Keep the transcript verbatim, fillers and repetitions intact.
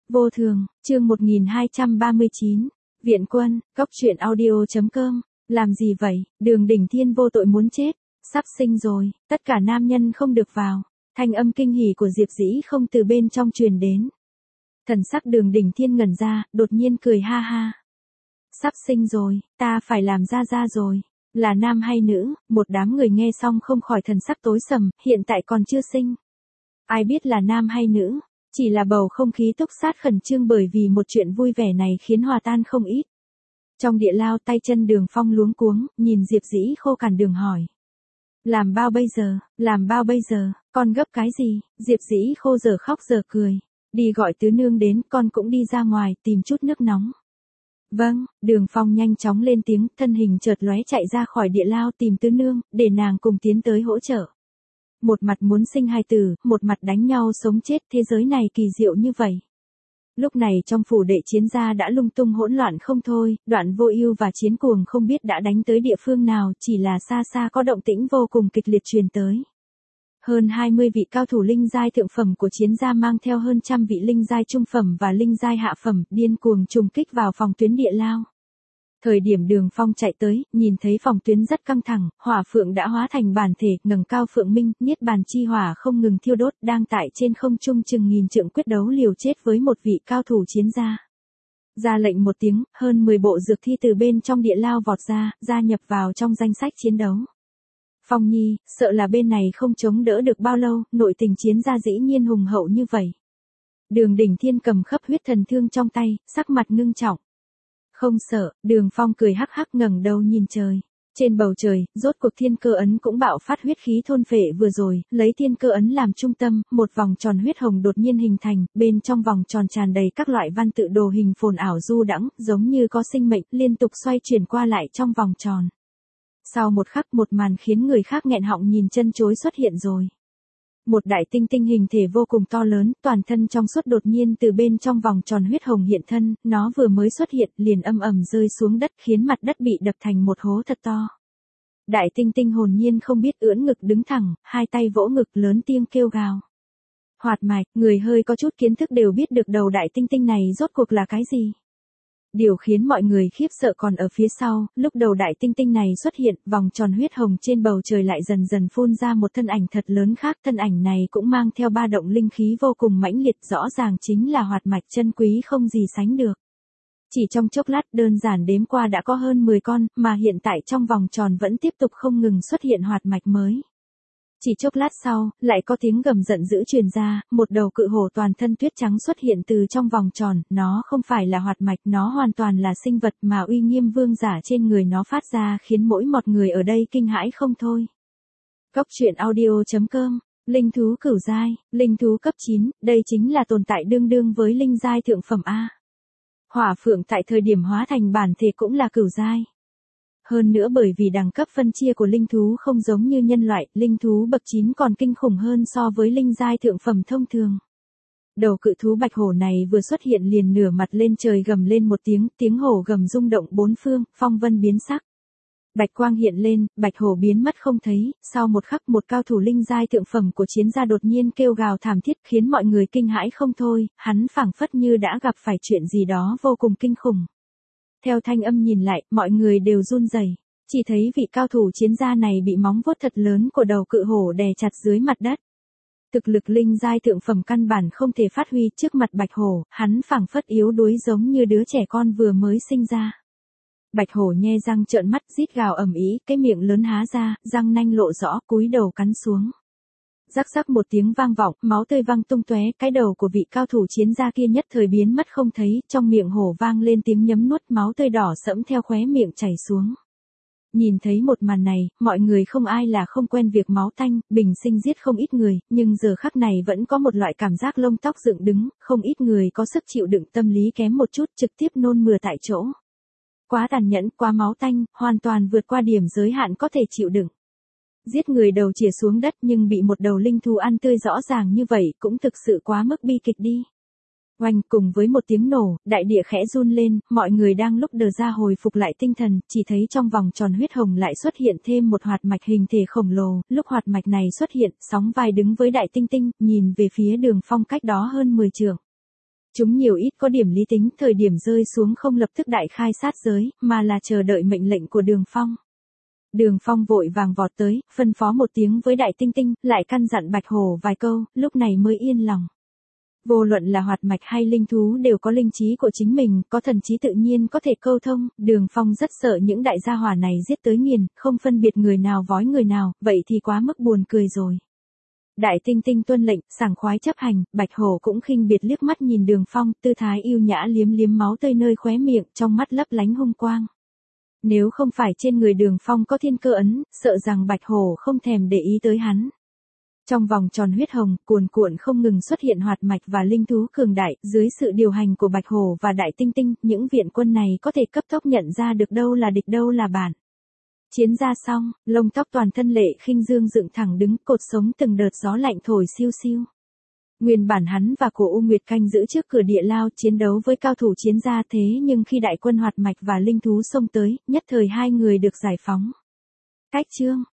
Vô thường, chương một nghìn hai trăm ba mươi chín. Viện quân, cóc truyện audio chấm com. Làm gì vậy, Đường Đỉnh Thiên vô tội muốn chết. Sắp sinh rồi, tất cả nam nhân không được vào. Thanh âm kinh hỉ của Diệp Dĩ không từ bên trong truyền đến. Thần sắc Đường Đỉnh Thiên ngẩn ra, đột nhiên cười ha ha. Sắp sinh rồi, ta phải làm ra ra rồi. Là nam hay nữ, một đám người nghe xong không khỏi thần sắc tối sầm, hiện tại còn chưa sinh. Ai biết là nam hay nữ, chỉ là bầu không khí túc sát khẩn trương bởi vì một chuyện vui vẻ này khiến hòa tan không ít. Trong địa lao tay chân Đường Phong luống cuống, nhìn Diệp Dĩ khô cằn đường hỏi. Làm bao bây giờ, làm bao bây giờ, con gấp cái gì, Diệp Dĩ khô giờ khóc giờ cười. Đi gọi tứ nương đến, con cũng đi ra ngoài tìm chút nước nóng. Vâng, Đường Phong nhanh chóng lên tiếng, thân hình chợt lóe chạy ra khỏi địa lao tìm tứ nương, để nàng cùng tiến tới hỗ trợ. Một mặt muốn sinh hài tử, một mặt đánh nhau sống chết, thế giới này kỳ diệu như vậy. Lúc này trong phủ đệ chiến gia đã lung tung hỗn loạn không thôi, Đoạn Vô Ưu và Chiến Cuồng không biết đã đánh tới địa phương nào, chỉ là xa xa có động tĩnh vô cùng kịch liệt truyền tới. Hơn hai mươi vị cao thủ linh giai thượng phẩm của chiến gia mang theo hơn trăm vị linh giai trung phẩm và linh giai hạ phẩm, điên cuồng trùng kích vào phòng tuyến địa lao. Thời điểm Đường Phong chạy tới, nhìn thấy phòng tuyến rất căng thẳng, hỏa phượng đã hóa thành bản thể, ngẩng cao phượng minh, niết bàn chi hỏa không ngừng thiêu đốt, đang tại trên không trung chừng nghìn trượng quyết đấu liều chết với một vị cao thủ chiến gia. Ra lệnh một tiếng, hơn mười bộ dược thi từ bên trong địa lao vọt ra, gia nhập vào trong danh sách chiến đấu. Phong Nhi, sợ là bên này không chống đỡ được bao lâu, nội tình chiến gia dĩ nhiên hùng hậu như vậy. Đường Đỉnh Thiên cầm khắp huyết thần thương trong tay, sắc mặt ngưng trọng. Không sợ, Đường Phong cười hắc hắc ngẩng đầu nhìn trời. Trên bầu trời, rốt cuộc thiên cơ ấn cũng bạo phát huyết khí thôn phệ vừa rồi, lấy thiên cơ ấn làm trung tâm, một vòng tròn huyết hồng đột nhiên hình thành, bên trong vòng tròn tràn đầy các loại văn tự đồ hình phồn ảo du đãng, giống như có sinh mệnh, liên tục xoay chuyển qua lại trong vòng tròn. Sau một khắc một màn khiến người khác nghẹn họng nhìn chân chối xuất hiện rồi. Một đại tinh tinh hình thể vô cùng to lớn, toàn thân trong suốt đột nhiên từ bên trong vòng tròn huyết hồng hiện thân, nó vừa mới xuất hiện liền âm ầm rơi xuống đất khiến mặt đất bị đập thành một hố thật to. Đại tinh tinh hồn nhiên không biết ưỡn ngực đứng thẳng, hai tay vỗ ngực lớn tiếng kêu gào. Hoạt mạch, người hơi có chút kiến thức đều biết được đầu đại tinh tinh này rốt cuộc là cái gì. Điều khiến mọi người khiếp sợ còn ở phía sau, lúc đầu đại tinh tinh này xuất hiện, vòng tròn huyết hồng trên bầu trời lại dần dần phun ra một thân ảnh thật lớn khác, thân ảnh này cũng mang theo ba động linh khí vô cùng mãnh liệt, rõ ràng chính là hoạt mạch chân quý không gì sánh được. Chỉ trong chốc lát đơn giản đếm qua đã có hơn mười con, mà hiện tại trong vòng tròn vẫn tiếp tục không ngừng xuất hiện hoạt mạch mới. Chỉ chốc lát sau, lại có tiếng gầm giận dữ truyền ra, một đầu cự hổ toàn thân tuyết trắng xuất hiện từ trong vòng tròn, nó không phải là hoạt mạch, nó hoàn toàn là sinh vật mà uy nghiêm vương giả trên người nó phát ra khiến mỗi một người ở đây kinh hãi không thôi. Cóc truyện audio chấm com, linh thú cửu giai, linh thú cấp chín, đây chính là tồn tại đương đương với linh giai thượng phẩm A. Hỏa phượng tại thời điểm hóa thành bản thể cũng là cửu giai. Hơn nữa bởi vì đẳng cấp phân chia của linh thú không giống như nhân loại, linh thú bậc chín còn kinh khủng hơn so với linh giai thượng phẩm thông thường. Đầu cự thú bạch hổ này vừa xuất hiện liền nửa mặt lên trời gầm lên một tiếng, tiếng hổ gầm rung động bốn phương, phong vân biến sắc. Bạch quang hiện lên, bạch hổ biến mất không thấy, sau một khắc một cao thủ linh giai thượng phẩm của chiến gia đột nhiên kêu gào thảm thiết khiến mọi người kinh hãi không thôi, hắn phảng phất như đã gặp phải chuyện gì đó vô cùng kinh khủng. Theo thanh âm nhìn lại, mọi người đều run rẩy, chỉ thấy vị cao thủ chiến gia này bị móng vuốt thật lớn của đầu cự hổ đè chặt dưới mặt đất. Thực lực linh giai thượng phẩm căn bản không thể phát huy trước mặt bạch hổ, hắn phảng phất yếu đuối giống như đứa trẻ con vừa mới sinh ra. Bạch hổ nhe răng trợn mắt rít gào ầm ĩ, cái miệng lớn há ra, răng nanh lộ rõ, cúi đầu cắn xuống. Rắc rắc một tiếng vang vọng, máu tươi văng tung tóe, cái đầu của vị cao thủ chiến gia kia nhất thời biến mất không thấy, trong miệng hổ vang lên tiếng nhấm nuốt, máu tươi đỏ sẫm theo khóe miệng chảy xuống. Nhìn thấy một màn này, mọi người không ai là không quen việc máu tanh, bình sinh giết không ít người, nhưng giờ khắc này vẫn có một loại cảm giác lông tóc dựng đứng, không ít người có sức chịu đựng tâm lý kém một chút trực tiếp nôn mửa tại chỗ. Quá tàn nhẫn, quá máu tanh, hoàn toàn vượt qua điểm giới hạn có thể chịu đựng. Giết người đầu chìa xuống đất nhưng bị một đầu linh thú ăn tươi rõ ràng như vậy cũng thực sự quá mức bi kịch đi. Oanh, cùng với một tiếng nổ, đại địa khẽ run lên, mọi người đang lúc đờ ra hồi phục lại tinh thần, chỉ thấy trong vòng tròn huyết hồng lại xuất hiện thêm một hoạt mạch hình thể khổng lồ, lúc hoạt mạch này xuất hiện, sóng vai đứng với đại tinh tinh, nhìn về phía Đường Phong cách đó hơn mười trượng. Chúng nhiều ít có điểm lý tính, thời điểm rơi xuống không lập tức đại khai sát giới, mà là chờ đợi mệnh lệnh của Đường Phong. Đường Phong vội vàng vọt tới, phân phó một tiếng với Đại Tinh Tinh, lại căn dặn Bạch Hổ vài câu, lúc này mới yên lòng. Vô luận là hoạt mạch hay linh thú đều có linh trí của chính mình, có thần trí tự nhiên có thể câu thông, Đường Phong rất sợ những đại gia hỏa này giết tới nghiền, không phân biệt người nào vói người nào, vậy thì quá mức buồn cười rồi. Đại Tinh Tinh tuân lệnh, sảng khoái chấp hành, Bạch Hổ cũng khinh biệt liếc mắt nhìn Đường Phong, tư thái yêu nhã liếm liếm máu tươi nơi khóe miệng, trong mắt lấp lánh hung quang. Nếu không phải trên người Đường Phong có thiên cơ ấn, sợ rằng Bạch Hổ không thèm để ý tới hắn. Trong vòng tròn huyết hồng, cuồn cuộn không ngừng xuất hiện hoạt mạch và linh thú cường đại, dưới sự điều hành của Bạch Hổ và Đại Tinh Tinh, những viện quân này có thể cấp tốc nhận ra được đâu là địch đâu là bạn. Chiến ra xong, lông tóc toàn thân Lệ Khinh Dương dựng thẳng đứng, cột sống từng đợt gió lạnh thổi siêu siêu. Nguyên bản hắn và Cổ U Nguyệt canh giữ trước cửa địa lao chiến đấu với cao thủ chiến gia, thế nhưng khi đại quân hoạt mạch và linh thú xông tới, nhất thời hai người được giải phóng. Cách chương